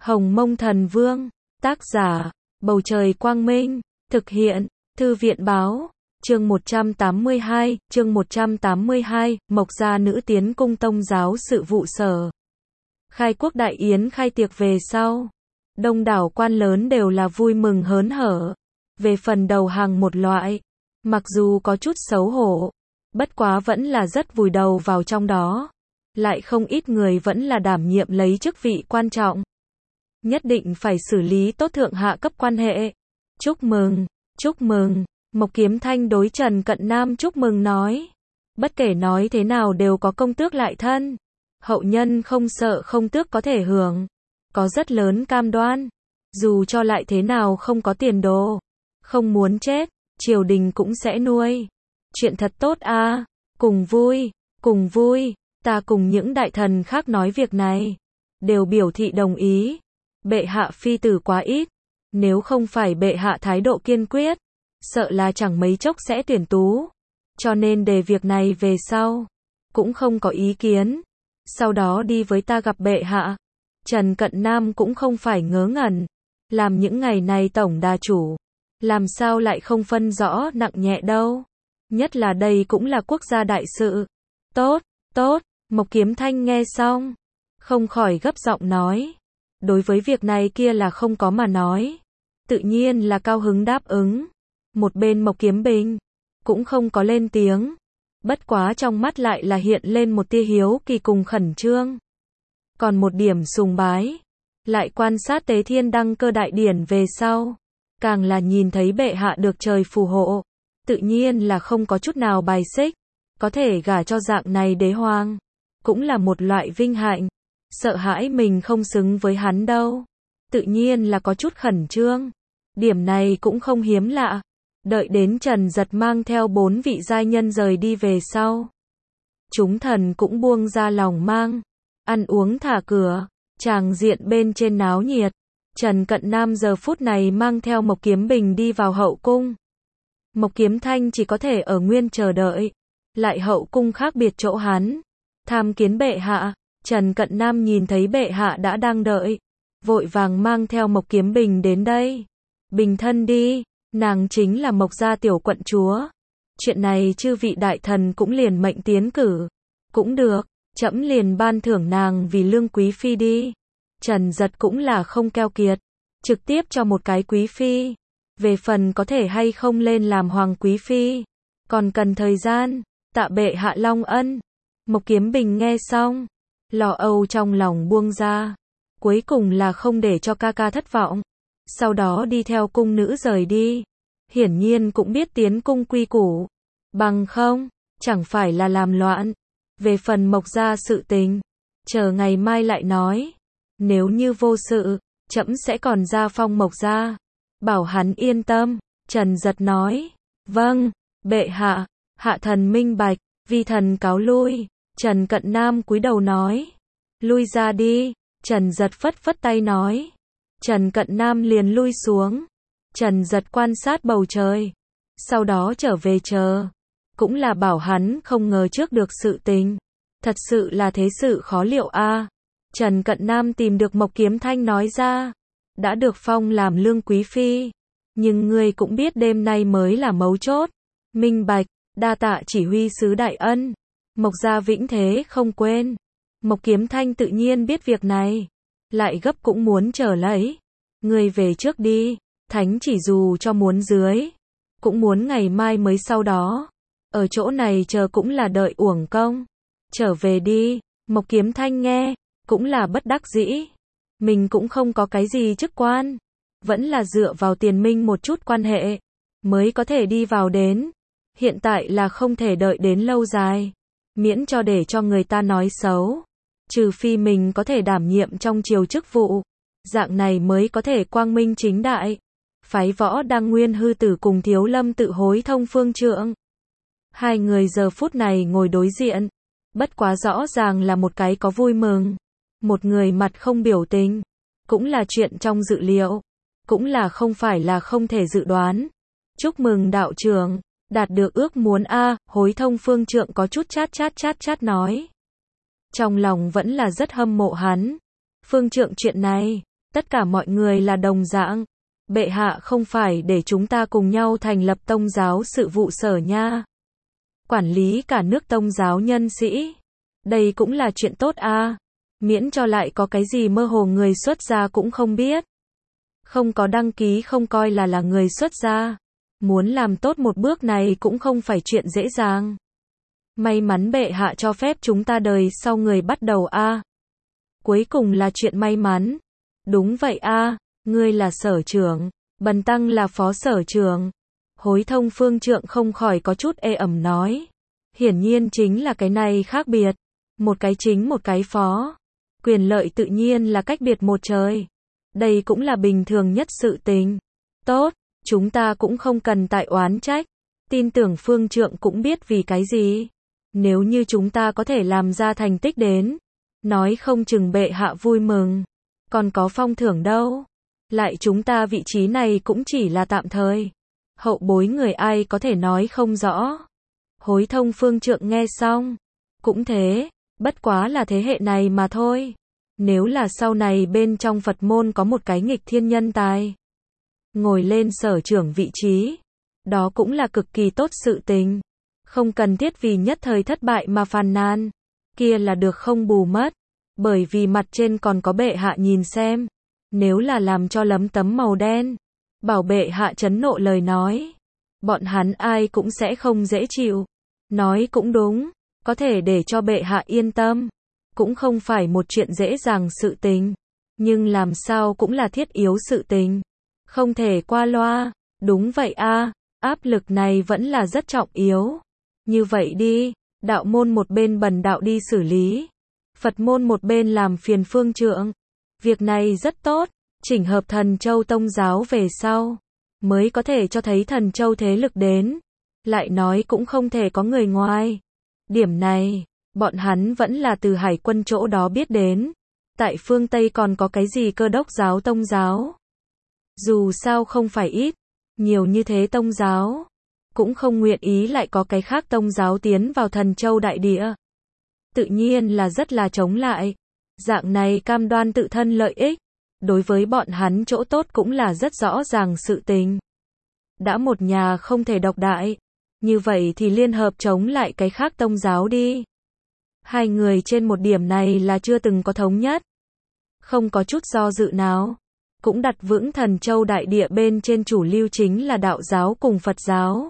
Hồng Mông Thần Vương, tác giả, Bầu Trời Quang Minh, thực hiện, Thư viện Báo, chương 182, Mộc Gia Nữ tiến cung Tông giáo sự vụ sở. Khai quốc đại yến khai tiệc về sau, đông đảo quan lớn đều là vui mừng hớn hở. Về phần đầu hàng một loại, mặc dù có chút xấu hổ, bất quá vẫn là rất vùi đầu vào trong đó. Lại không ít người vẫn là đảm nhiệm lấy chức vị quan trọng. Nhất định phải xử lý tốt thượng hạ cấp quan hệ. Chúc mừng, Mộc Kiếm Thanh đối Trần Cận Nam chúc mừng nói. Bất kể nói thế nào đều có công tước lại thân. Hậu nhân không sợ không tước có thể hưởng. Có rất lớn cam đoan. Dù cho lại thế nào không có tiền đồ. Không muốn chết, triều đình cũng sẽ nuôi. Chuyện thật tốt a, cùng vui. Ta cùng những đại thần khác nói việc này. Đều biểu thị đồng ý. Bệ hạ phi tử quá ít. Nếu không phải bệ hạ thái độ kiên quyết, sợ là chẳng mấy chốc sẽ tuyển tú. Cho nên để việc này về sau, cũng không có ý kiến. Sau đó đi với ta gặp bệ hạ. Trần Cận Nam cũng không phải ngớ ngẩn. Làm những ngày này tổng đà chủ. Làm sao lại không phân rõ nặng nhẹ đâu. Nhất là đây cũng là quốc gia đại sự. Tốt, Mộc Kiếm Thanh nghe xong. Không khỏi gấp giọng nói. Đối với việc này kia là không có mà nói. Tự nhiên là cao hứng đáp ứng. Một bên Mộc Kiếm Bình cũng không có lên tiếng. Bất quá trong mắt lại là hiện lên một tia hiếu kỳ cùng khẩn trương. Còn một điểm sùng bái. Lại quan sát Tế Thiên đăng cơ đại điển về sau. Càng là nhìn thấy bệ hạ được trời phù hộ. Tự nhiên là không có chút nào bài xích. Có thể gả cho dạng này đế hoàng. Cũng là một loại vinh hạnh. Sợ hãi mình không xứng với hắn đâu. Tự nhiên là có chút khẩn trương. Điểm này cũng không hiếm lạ. Đợi đến Trần Giật mang theo 4 vị giai nhân rời đi về sau. Chúng thần cũng buông ra lòng mang. Ăn uống thả cửa. Tràng diện bên trên náo nhiệt. Trần Cận Nam giờ phút này mang theo Mộc Kiếm Bình đi vào hậu cung. Mộc Kiếm Thanh chỉ có thể ở nguyên chờ đợi. Lại hậu cung khác biệt chỗ hắn. Tham kiến bệ hạ. Trần Cận Nam nhìn thấy bệ hạ đã đang đợi. Vội vàng mang theo Mộc Kiếm Bình đến đây. Bình thân đi. Nàng chính là Mộc gia tiểu quận chúa. Chuyện này chư vị đại thần cũng liền mệnh tiến cử. Cũng được. Trẫm liền ban thưởng nàng vì lương quý phi đi. Trần Giật cũng là không keo kiệt. Trực tiếp cho một cái quý phi. Về phần có thể hay không lên làm hoàng quý phi. Còn cần thời gian. Tạ bệ hạ long ân. Mộc Kiếm Bình nghe xong. Lo âu trong lòng buông ra. Cuối cùng là không để cho ca ca thất vọng. Sau đó đi theo cung nữ rời đi. Hiển nhiên cũng biết tiến cung quy củ. Bằng không, chẳng phải là làm loạn. Về phần Mộc gia sự tình, chờ ngày mai lại nói. Nếu như vô sự, trẫm sẽ còn ra phong Mộc gia. Bảo hắn yên tâm. Trần Giật nói. Vâng, bệ hạ. Hạ thần minh bạch. Vi thần cáo lui. Trần Cận Nam cúi đầu nói. Lui ra đi. Trần Giật phất phất tay nói. Trần Cận Nam liền lui xuống. Trần Giật quan sát bầu trời. Sau đó trở về chờ. Cũng là bảo hắn không ngờ trước được sự tình. Thật sự là thế sự khó liệu a. Trần Cận Nam tìm được Mộc Kiếm Thanh nói ra. Đã được phong làm lương quý phi. Nhưng ngươi cũng biết đêm nay mới là mấu chốt. Minh bạch, đa tạ chỉ huy sứ đại ân. Mộc gia vĩnh thế không quên. Mộc Kiếm Thanh tự nhiên biết việc này. Lại gấp cũng muốn chờ lấy. Ngươi về trước đi. Thánh chỉ dù cho muốn dưới. Cũng muốn ngày mai mới sau đó. Ở chỗ này chờ cũng là đợi uổng công. Trở về đi. Mộc Kiếm Thanh nghe. Cũng là bất đắc dĩ. Mình cũng không có cái gì chức quan. Vẫn là dựa vào tiền minh một chút quan hệ. Mới có thể đi vào đến. Hiện tại là không thể đợi đến lâu dài. Miễn cho để cho người ta nói xấu. Trừ phi mình có thể đảm nhiệm trong triều chức vụ. Dạng này mới có thể quang minh chính đại. Phái Võ Đăng Nguyên hư tử cùng Thiếu Lâm tự hối thông phương trượng. Hai người giờ phút này ngồi đối diện. Bất quá rõ ràng là một cái có vui mừng. Một người mặt không biểu tình. Cũng là chuyện trong dự liệu. Cũng là không phải là không thể dự đoán. Chúc mừng đạo trưởng. Đạt được ước muốn a. Hối thông phương trượng có chút chát nói. Trong lòng vẫn là rất hâm mộ hắn. Phương trượng chuyện này, Tất cả mọi người là đồng dạng. Bệ hạ không phải để chúng ta cùng nhau thành lập tông giáo sự vụ sở nha. Quản lý cả nước tông giáo nhân sĩ. Đây cũng là chuyện tốt à. Miễn cho lại có cái gì mơ hồ người xuất gia cũng không biết. Không có đăng ký không coi là người xuất gia. Muốn làm tốt một bước này cũng không phải chuyện dễ dàng. May mắn bệ hạ cho phép chúng ta đời sau người bắt đầu a. Cuối cùng là chuyện may mắn. Đúng vậy a, ngươi là sở trưởng, Bần tăng là phó sở trưởng. Hối Thông phương trượng không khỏi có chút ê ẩm nói. Hiển nhiên chính là cái này khác biệt. Một cái chính một cái phó. Quyền lợi tự nhiên là cách biệt một trời. Đây cũng là bình thường nhất sự tình. Tốt, chúng ta cũng không cần tại oán trách. Tin tưởng phương trượng cũng biết vì cái gì. Nếu như chúng ta có thể làm ra thành tích đến, nói không chừng bệ hạ vui mừng. Còn có phong thưởng đâu. Lại chúng ta vị trí này cũng chỉ là tạm thời. Hậu bối người ai có thể nói không rõ. Hối Thông phương trượng nghe xong. Cũng thế, bất quá là thế hệ này mà thôi. Nếu là sau này bên trong Phật môn có một cái nghịch thiên nhân tài, ngồi lên sở trưởng vị trí, đó cũng là cực kỳ tốt sự tình. Không cần thiết vì nhất thời thất bại mà phàn nàn. Kia là được không bù mất. Bởi vì mặt trên còn có bệ hạ nhìn xem. Nếu là làm cho lấm tấm màu đen, bảo bệ hạ chấn nộ lời nói, bọn hắn ai cũng sẽ không dễ chịu. Nói cũng đúng, có thể để cho bệ hạ yên tâm, cũng không phải một chuyện dễ dàng sự tình. Nhưng làm sao cũng là thiết yếu sự tình. Không thể qua loa. Đúng vậy a, áp lực này vẫn là rất trọng yếu. Như vậy đi, đạo môn một bên bần đạo đi xử lý. Phật môn một bên làm phiền phương trượng. Việc này rất tốt, chỉnh hợp Thần Châu Tông giáo về sau, mới có thể cho thấy Thần Châu thế lực đến. Lại nói cũng không thể có người ngoài. Điểm này, bọn hắn vẫn là từ hải quân chỗ đó biết đến. Tại phương Tây còn có cái gì Cơ Đốc giáo Tông giáo. Dù sao không phải ít, nhiều như thế Tông giáo, cũng không nguyện ý lại có cái khác Tông giáo tiến vào Thần Châu đại địa. Tự nhiên là rất là chống lại. Dạng này cam đoan tự thân lợi ích, đối với bọn hắn chỗ tốt cũng là rất rõ ràng sự tình. Đã một nhà không thể độc đại, như vậy thì liên hợp chống lại cái khác tông giáo đi. Hai người trên một điểm này là chưa từng có thống nhất. Không có chút do dự nào. Cũng đặt vững Thần Châu đại địa bên trên chủ lưu chính là đạo giáo cùng Phật giáo.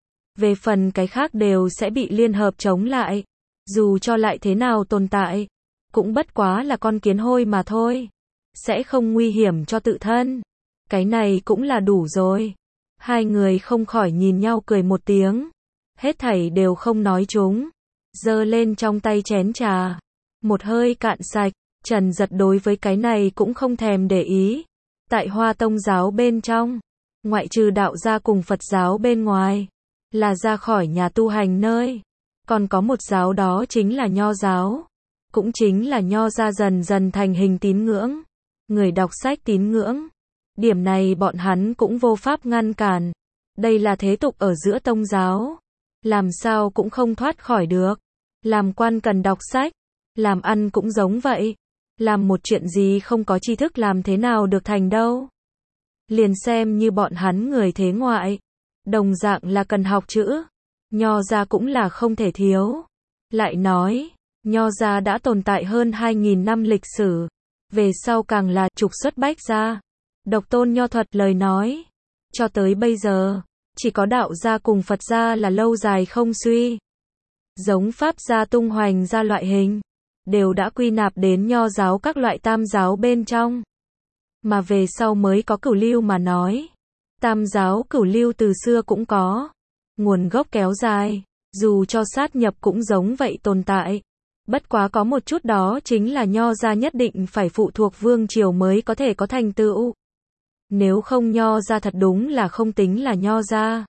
Về phần cái khác đều sẽ bị liên hợp chống lại. Dù cho lại thế nào tồn tại, cũng bất quá là con kiến hôi mà thôi. Sẽ không nguy hiểm cho tự thân. Cái này cũng là đủ rồi. Hai người không khỏi nhìn nhau cười một tiếng. Hết thảy đều không nói chúng. Giơ lên trong tay chén trà. Một hơi cạn sạch. Trần Giật đối với cái này cũng không thèm để ý. Tại Hoa Tông giáo bên trong, ngoại trừ đạo gia cùng Phật giáo bên ngoài, là ra khỏi nhà tu hành nơi. Còn có một giáo đó chính là Nho giáo. Cũng chính là Nho gia dần dần thành hình tín ngưỡng. Người đọc sách tín ngưỡng. Điểm này bọn hắn cũng vô pháp ngăn cản. Đây là thế tục ở giữa tông giáo. Làm sao cũng không thoát khỏi được. Làm quan cần đọc sách. Làm ăn cũng giống vậy. Làm một chuyện gì không có tri thức làm thế nào được thành đâu. Liền xem như bọn hắn người thế ngoại. Đồng dạng là cần học chữ. Nho gia cũng là không thể thiếu. Lại nói, Nho gia đã tồn tại hơn 2.000 năm lịch sử. Về sau càng là trục xuất bách gia. Độc tôn nho thuật lời nói. Cho tới bây giờ, chỉ có đạo gia cùng Phật gia là lâu dài không suy. Giống Pháp gia tung hoành ra loại hình, đều đã quy nạp đến Nho giáo các loại tam giáo bên trong. Mà về sau mới có cửu lưu mà nói. Tam giáo cửu lưu từ xưa cũng có. Nguồn gốc kéo dài, dù cho sát nhập cũng giống vậy tồn tại. Bất quá có một chút đó chính là Nho gia nhất định phải phụ thuộc vương triều mới có thể có thành tựu. Nếu không Nho gia thật đúng là không tính là Nho gia.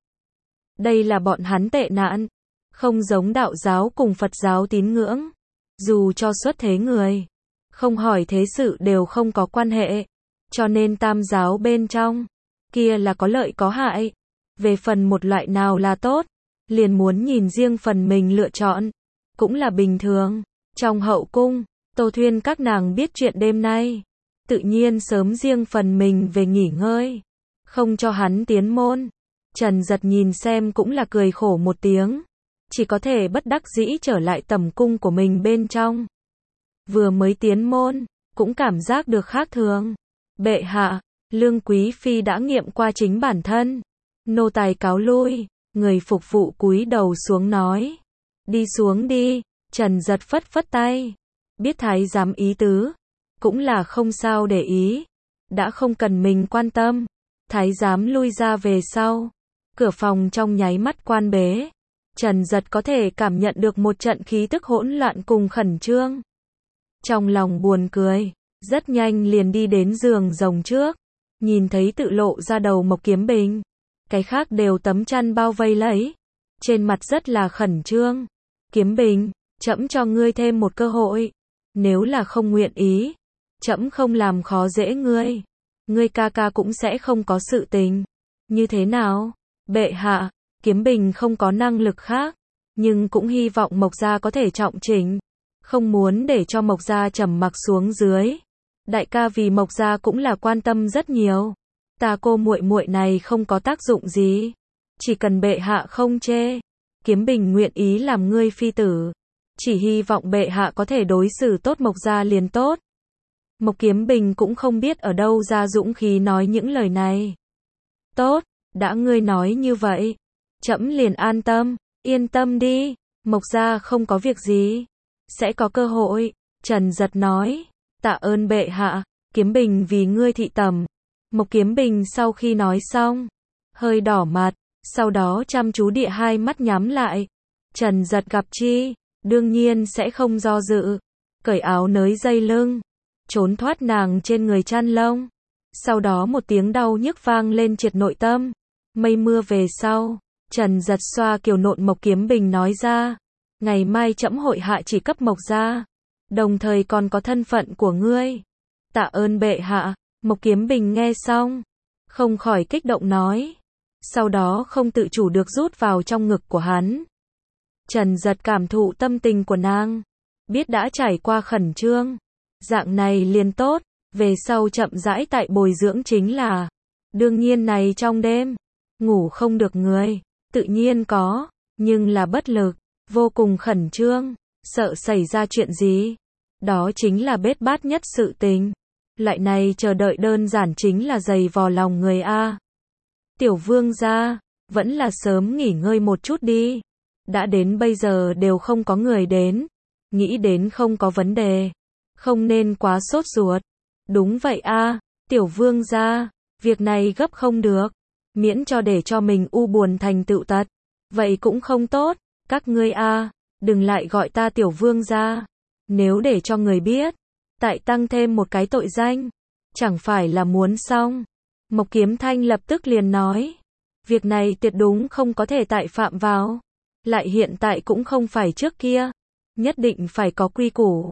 Đây là bọn hắn tệ nạn. Không giống đạo giáo cùng Phật giáo tín ngưỡng. Dù cho xuất thế người, không hỏi thế sự đều không có quan hệ. Cho nên tam giáo bên trong, kia là có lợi có hại. Về phần một loại nào là tốt, liền muốn nhìn riêng phần mình lựa chọn. Cũng là bình thường. Trong hậu cung, Tô Thuyên các nàng biết chuyện đêm nay. tự nhiên sớm riêng phần mình về nghỉ ngơi, không cho hắn tiến môn. Trần Giật nhìn xem cũng là cười khổ một tiếng, chỉ có thể bất đắc dĩ trở lại tầm cung của mình bên trong. Vừa mới tiến môn, cũng cảm giác được khác thường. Bệ hạ, Lương Quý Phi đã nghiệm qua chính bản thân. Nô tài cáo lui, người phục vụ cúi đầu xuống nói. Đi xuống đi, Trần Giật phất phất tay. Biết thái giám ý tứ, cũng là không sao để ý. Đã không cần mình quan tâm. Thái giám lui ra về sau. Cửa phòng trong nháy mắt quan bế. Trần Giật có thể cảm nhận được một trận khí tức hỗn loạn cùng khẩn trương. Trong lòng buồn cười, rất nhanh liền đi đến giường rồng trước. Nhìn thấy tự lộ ra đầu Mộc Kiếm Bình. Cái khác đều tấm chăn bao vây lấy. Trên mặt rất là khẩn trương. Kiếm Bình, trẫm cho ngươi thêm một cơ hội. Nếu là không nguyện ý, trẫm không làm khó dễ ngươi. Ngươi ca ca cũng sẽ không có sự tình. Như thế nào? Bệ hạ, Kiếm Bình không có năng lực khác, nhưng cũng hy vọng Mộc gia có thể trọng chỉnh. Không muốn để cho Mộc gia trầm mặc xuống dưới. Đại ca vì Mộc gia cũng là quan tâm rất nhiều. Ta cô muội muội này không có tác dụng gì. Chỉ cần bệ hạ không chê. Kiếm Bình nguyện ý làm ngươi phi tử. Chỉ hy vọng bệ hạ có thể đối xử tốt Mộc gia liền tốt. Mộc Kiếm Bình cũng không biết ở đâu ra dũng khí nói những lời này. Tốt, đã ngươi nói như vậy. Trẫm liền an tâm, yên tâm đi. Mộc gia không có việc gì. Sẽ có cơ hội. Trần Giật nói. Tạ ơn bệ hạ, Kiếm Bình vì ngươi thị tẩm. Mộc Kiếm Bình sau khi nói xong, hơi đỏ mặt, sau đó chăm chú địa hai mắt nhắm lại. Trần Giật gặp chi, đương nhiên sẽ không do dự. Cởi áo nới dây lưng, trốn thoát nàng trên người chăn lông. Sau đó một tiếng đau nhức vang lên triệt nội tâm. Mây mưa về sau, Trần Giật xoa kiều nộn Mộc Kiếm Bình nói ra. Ngày mai trẫm hội hạ chỉ cấp Mộc gia. Đồng thời còn có thân phận của ngươi. Tạ ơn bệ hạ. Mộc Kiếm Bình nghe xong, không khỏi kích động nói. Sau đó không tự chủ được rút vào trong ngực của hắn. Trần Giật cảm thụ tâm tình của nàng. Biết đã trải qua khẩn trương. Dạng này liền tốt. Về sau chậm rãi tại bồi dưỡng chính là. Đương nhiên này trong đêm. Ngủ không được người. Tự nhiên có. Nhưng là bất lực. Vô cùng khẩn trương. Sợ xảy ra chuyện gì. Đó chính là bết bát nhất sự tình. Loại này chờ đợi đơn giản chính là dày vò lòng người a. Tiểu vương gia, vẫn là sớm nghỉ ngơi một chút đi. Đã đến bây giờ đều không có người đến. Nghĩ đến không có vấn đề. Không nên quá sốt ruột. Đúng vậy a, tiểu vương gia, việc này gấp không được. Miễn cho để cho mình u buồn thành tựu tật. Vậy cũng không tốt. Các ngươi a, đừng lại gọi ta tiểu vương gia. Nếu để cho người biết, tại tăng thêm một cái tội danh, chẳng phải là muốn xong. Mộc Kiếm Thanh lập tức liền nói, việc này tuyệt đúng không có thể tại phạm vào. Lại hiện tại cũng không phải trước kia, nhất định phải có quy củ.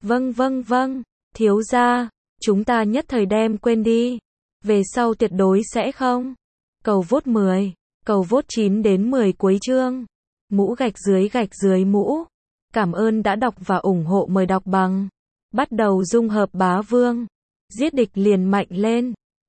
Vâng, thiếu gia, chúng ta nhất thời đem quên đi. Về sau tuyệt đối sẽ không. Cầu vote 10, cầu vote 9 đến 10 cuối chương. Mũ gạch dưới mũ. Cảm ơn đã đọc và ủng hộ, mời đọc bằng. Bắt đầu dung hợp bá vương. Giết địch liền mạnh lên.